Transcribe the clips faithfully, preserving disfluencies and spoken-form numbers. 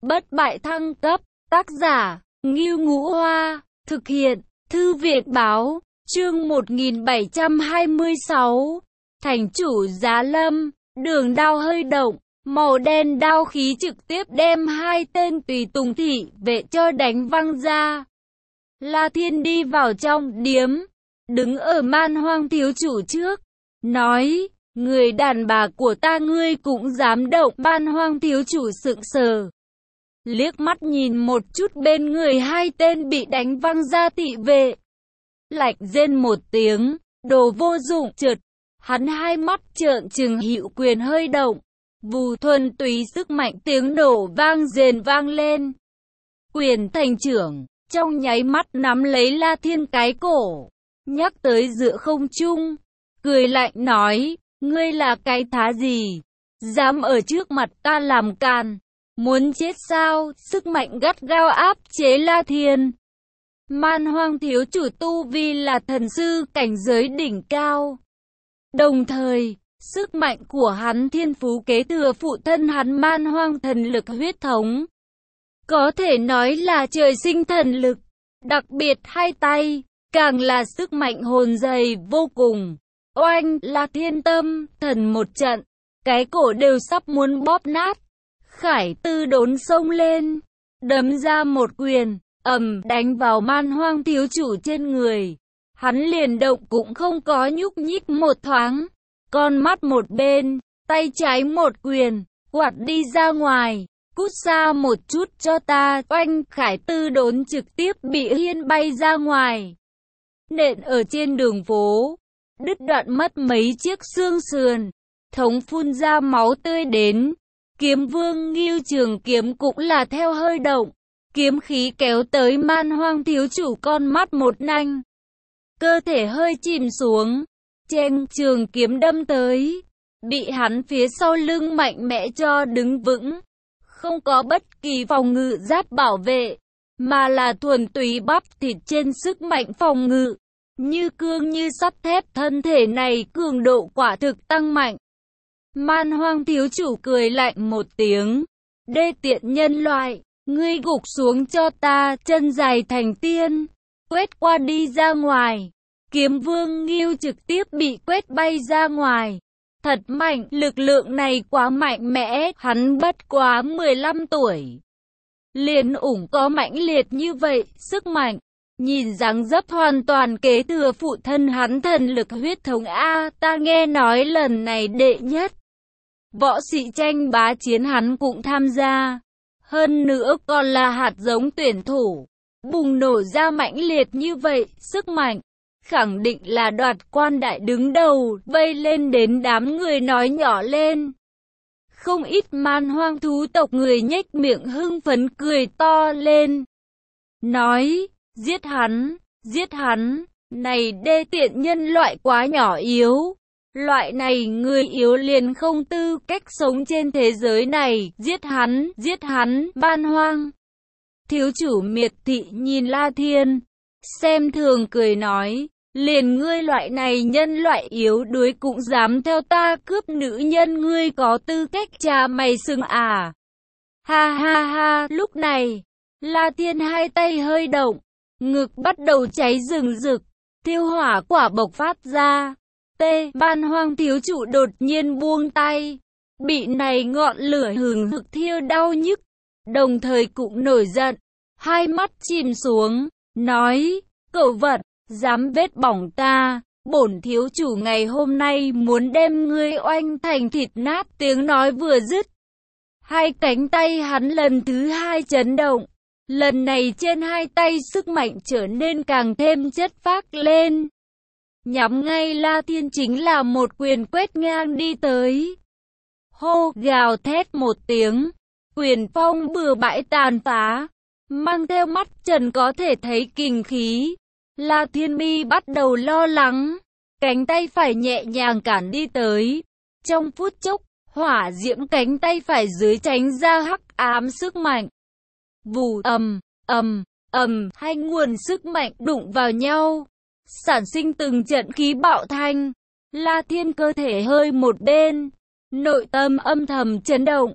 bất bại thăng cấp, tác giả, Ngưu Ngũ Hoa, thực hiện, Thư viện báo, chương một nghìn bảy trăm hai mươi sáu, thành chủ Giá Lâm, đường đao hơi động, màu đen đao khí trực tiếp đem hai tên tùy tùng thị vệ cho đánh văng ra. La Thiên đi vào trong điếm, đứng ở Man Hoang thiếu chủ trước, nói, người đàn bà của ta ngươi cũng dám động. Man Hoang thiếu chủ sững sờ, liếc mắt nhìn một chút bên người hai tên bị đánh văng ra thị vệ, lạnh rên một tiếng, đồ vô dụng. Chợt hắn hai mắt trợn trừng, hữu quyền hơi động, vù thuần túy sức mạnh tiếng nổ vang rền vang lên, quyền thành trưởng trong nháy mắt nắm lấy La Thiên cái cổ, nhắc tới giữa không trung, cười lạnh nói, ngươi là cái thá gì, dám ở trước mặt ta làm càn, muốn chết sao? Sức mạnh gắt gao áp chế La Thiên. Man Hoang thiếu chủ tu vi là thần sư cảnh giới đỉnh cao, đồng thời sức mạnh của hắn thiên phú kế thừa phụ thân hắn Man Hoang thần lực huyết thống, có thể nói là trời sinh thần lực, đặc biệt hai tay, càng là sức mạnh hồn dày vô cùng. Oanh, La Thiên tâm thần một trận, cái cổ đều sắp muốn bóp nát. Khải Tư đốn xông lên, đấm ra một quyền, ầm đánh vào Man Hoang thiếu chủ trên người. Hắn liền động cũng không có nhúc nhích một thoáng, con mắt một bên, tay trái một quyền, quạt đi ra ngoài, cút xa một chút cho ta. Oanh, Khải Tư đốn trực tiếp bị hiên bay ra ngoài, nện ở trên đường phố, đứt đoạn mất mấy chiếc xương sườn, thống phun ra máu tươi đến. Kiếm vương Ngưu Trường Kiếm cũng là theo hơi động, kiếm khí kéo tới Man Hoang thiếu chủ con mắt một nanh, cơ thể hơi chìm xuống, cheng trường kiếm đâm tới, bị hắn phía sau lưng mạnh mẽ cho đứng vững, không có bất kỳ phòng ngự giáp bảo vệ, mà là thuần túy bắp thịt trên sức mạnh phòng ngự, như cương như sắt thép. Thân thể này cường độ quả thực tăng mạnh. Man Hoang thiếu chủ cười lạnh một tiếng, đê tiện nhân loại, ngươi gục xuống cho ta, chân dài thành tiên, quét qua đi ra ngoài. Kiếm vương Ngưu trực tiếp bị quét bay ra ngoài, thật mạnh, lực lượng này quá mạnh mẽ, hắn bất quá mười lăm tuổi, liền ủng có mãnh liệt như vậy, sức mạnh, nhìn dáng dấp hoàn toàn kế thừa phụ thân hắn thần lực huyết thống. A, ta nghe nói lần này đệ nhất võ sĩ tranh bá chiến hắn cũng tham gia, hơn nữa còn là hạt giống tuyển thủ, bùng nổ ra mãnh liệt như vậy, sức mạnh, khẳng định là đoạt quan đại đứng đầu, vây lên đến đám người nói nhỏ lên. Không ít Man Hoang thú tộc người nhếch miệng hưng phấn cười to lên, nói, giết hắn, giết hắn, này đê tiện nhân loại quá nhỏ yếu. Loại này người yếu liền không tư cách sống trên thế giới này, giết hắn, giết hắn. Man Hoang thiếu chủ miệt thị nhìn La Thiên, xem thường cười nói, liền ngươi loại này nhân loại yếu đuối cũng dám theo ta cướp nữ nhân, ngươi có tư cách trà mày sừng à? Ha ha ha. Lúc này La Thiên hai tay hơi động, ngực bắt đầu cháy rừng rực, thiêu hỏa quả bộc phát ra. T. Man Hoang thiếu chủ đột nhiên buông tay, bị này ngọn lửa hừng hực thiêu đau nhức, đồng thời cũng nổi giận, hai mắt chìm xuống, nói, cẩu vật, dám vết bỏng ta, bổn thiếu chủ ngày hôm nay muốn đem ngươi oanh thành thịt nát. Tiếng nói vừa dứt, hai cánh tay hắn lần thứ hai chấn động, lần này trên hai tay sức mạnh trở nên càng thêm chất phác lên, nhắm ngay La Thiên chính là một quyền quét ngang đi tới. Hô, gào thét một tiếng, quyền phong bừa bãi tàn phá, mang theo mắt trần có thể thấy kình khí. La Thiên mi bắt đầu lo lắng, cánh tay phải nhẹ nhàng cản đi tới, trong phút chốc, hỏa diễm cánh tay phải dưới tránh ra hắc ám sức mạnh. Vù, ầm, ầm, ầm, hai nguồn sức mạnh đụng vào nhau, sản sinh từng trận khí bạo thanh. La Thiên cơ thể hơi một bên, nội tâm âm thầm chấn động,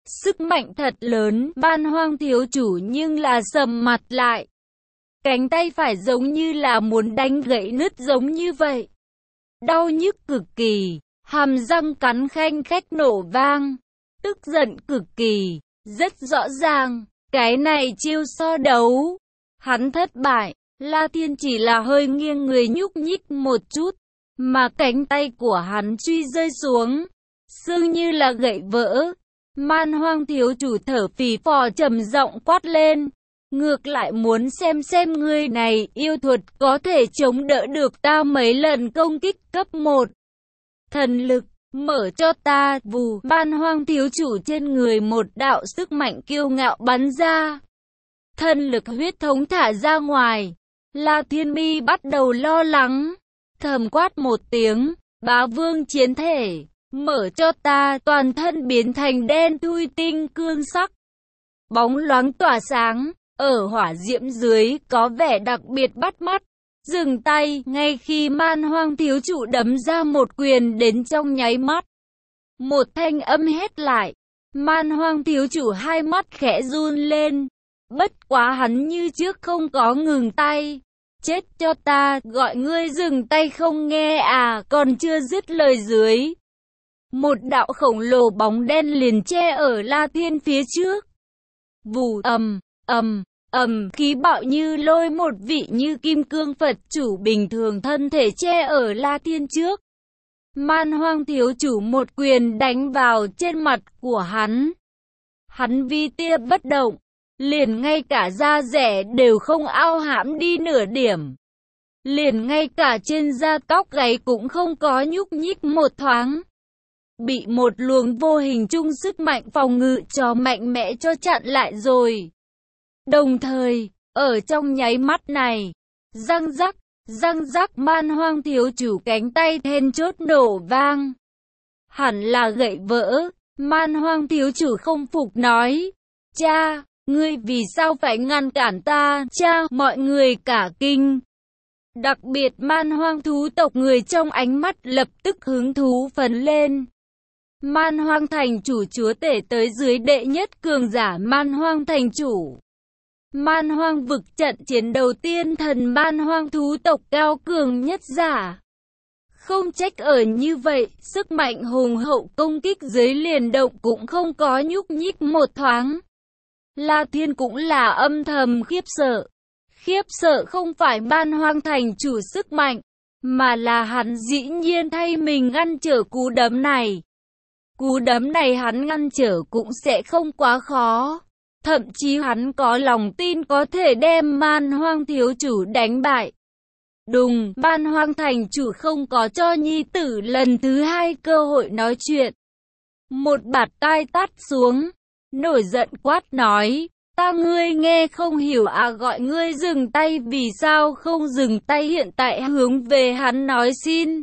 Sức mạnh thật lớn, Man Hoang thiếu chủ nhưng là sầm mặt lại. Cánh tay phải giống như là muốn đánh gãy nứt giống như vậy. Đau nhức cực kỳ, hàm răng cắn khanh khách nổ vang. Tức giận cực kỳ, rất rõ ràng, cái này chiêu so đấu. Hắn thất bại, La Thiên chỉ là hơi nghiêng người nhúc nhích một chút, mà cánh tay của hắn truy rơi xuống. Xương như là gãy vỡ. Man Hoang thiếu chủ thở phì phò trầm giọng quát lên. Ngược lại muốn xem xem người này yêu thuật có thể chống đỡ được ta mấy lần công kích cấp một. Thần lực, mở cho ta, vù, Man Hoang thiếu chủ trên người một đạo sức mạnh kiêu ngạo bắn ra. Thần lực huyết thống thả ra ngoài. La Thiên Mi bắt đầu lo lắng. Thầm quát một tiếng, bá vương chiến thể, mở cho ta, toàn thân biến thành đen thui tinh cương sắc. Bóng loáng tỏa sáng, ở hỏa diễm dưới có vẻ đặc biệt bắt mắt. Dừng tay, ngay khi Man Hoang thiếu chủ đấm ra một quyền đến trong nháy mắt. Một thanh âm hét lại, Man Hoang thiếu chủ hai mắt khẽ run lên. Bất quá hắn như trước không có ngừng tay. Chết cho ta, gọi ngươi dừng tay không nghe à, còn chưa dứt lời dưới. Một đạo khổng lồ bóng đen liền che ở La Thiên phía trước. Vù, ầm, ầm, ầm, khí bạo như lôi một vị như kim cương Phật chủ bình thường thân thể che ở La Thiên trước. Man Hoang thiếu chủ một quyền đánh vào trên mặt của hắn. Hắn vi tia bất động, liền ngay cả da rẻ đều không ao hãm đi nửa điểm. Liền ngay cả trên da tóc gáy cũng không có nhúc nhích một thoáng. Bị một luồng vô hình chung sức mạnh phòng ngự cho mạnh mẽ cho chặn lại rồi. Đồng thời, ở trong nháy mắt này, răng rắc, răng rắc Man Hoang thiếu chủ cánh tay then chốt nổ vang. Hẳn là gãy vỡ, Man Hoang thiếu chủ không phục nói. Cha, ngươi vì sao phải ngăn cản ta, cha, mọi người cả kinh. Đặc biệt Man Hoang thú tộc người trong ánh mắt lập tức hứng thú phấn lên. Man Hoang thành chủ chúa tể tới dưới đệ nhất cường giả Man Hoang thành chủ. Man Hoang vực trận chiến đầu tiên thần Man Hoang thú tộc cao cường nhất giả. Không trách ở như vậy, sức mạnh hùng hậu công kích dưới liền động cũng không có nhúc nhích một thoáng. La Thiên cũng là âm thầm khiếp sợ. Khiếp sợ không phải Man Hoang thành chủ sức mạnh, mà là hắn dĩ nhiên thay mình ngăn trở cú đấm này. Cú đấm này hắn ngăn trở cũng sẽ không quá khó. Thậm chí hắn có lòng tin có thể đem Man Hoang thiếu chủ đánh bại. Đùng, Man Hoang thành chủ không có cho nhi tử lần thứ hai cơ hội nói chuyện. Một bạt tai tát xuống, nổi giận quát nói, ta ngươi nghe không hiểu à, gọi ngươi dừng tay, vì sao không dừng tay, hiện tại hướng về hắn nói xin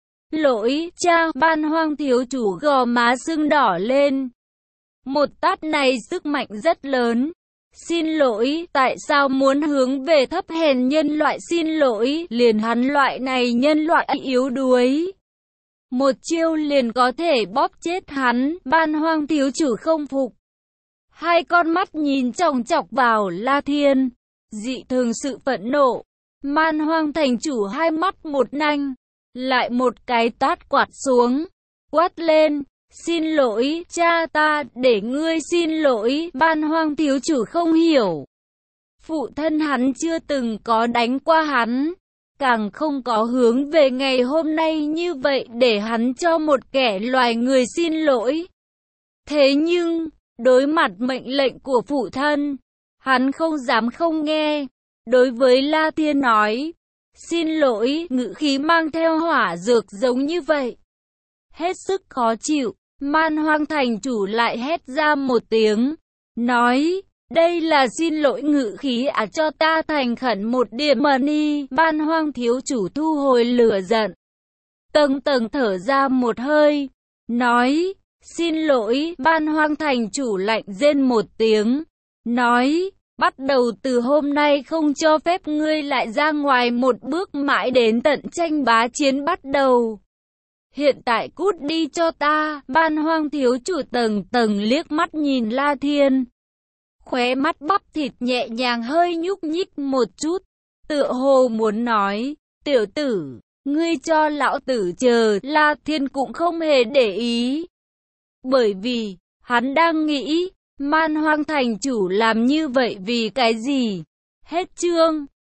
lỗi. Cha, Man Hoang thiếu chủ gò má sưng đỏ lên. Một tát này sức mạnh rất lớn. Xin lỗi, tại sao muốn hướng về thấp hèn nhân loại xin lỗi, liền hắn loại này nhân loại yếu đuối. Một chiêu liền có thể bóp chết hắn, Man Hoang thiếu chủ không phục. Hai con mắt nhìn chòng chọc vào La Thiên, dị thường sự phẫn nộ. Man Hoang thành chủ hai mắt một nanh, lại một cái tát quạt xuống, quát lên, xin lỗi, cha, ta để ngươi xin lỗi. Man Hoang thiếu chủ không hiểu. Phụ thân hắn chưa từng có đánh qua hắn, càng không có hướng về ngày hôm nay như vậy để hắn cho một kẻ loài người xin lỗi. Thế nhưng, đối mặt mệnh lệnh của phụ thân, hắn không dám không nghe. Đối với La Thiên nói, xin lỗi, ngữ khí mang theo hỏa dược giống như vậy. Hết sức khó chịu, Man Hoang thành chủ lại hét ra một tiếng, nói, đây là xin lỗi ngữ khí à, cho ta thành khẩn một điểm mà đi. Man Hoang thiếu chủ thu hồi lửa giận, tầng tầng thở ra một hơi, nói, xin lỗi. Man Hoang thành chủ lạnh rên một tiếng, nói, bắt đầu từ hôm nay không cho phép ngươi lại ra ngoài một bước, mãi đến tận tranh bá chiến bắt đầu. Hiện tại cút đi cho ta. Man Hoang thiếu chủ tầng tầng liếc mắt nhìn La Thiên. Khóe mắt bắp thịt nhẹ nhàng hơi nhúc nhích một chút. Tựa hồ muốn nói, tiểu tử, ngươi cho lão tử chờ. La Thiên cũng không hề để ý. Bởi vì, hắn đang nghĩ, Man Hoang thành chủ làm như vậy vì cái gì? Hết chương.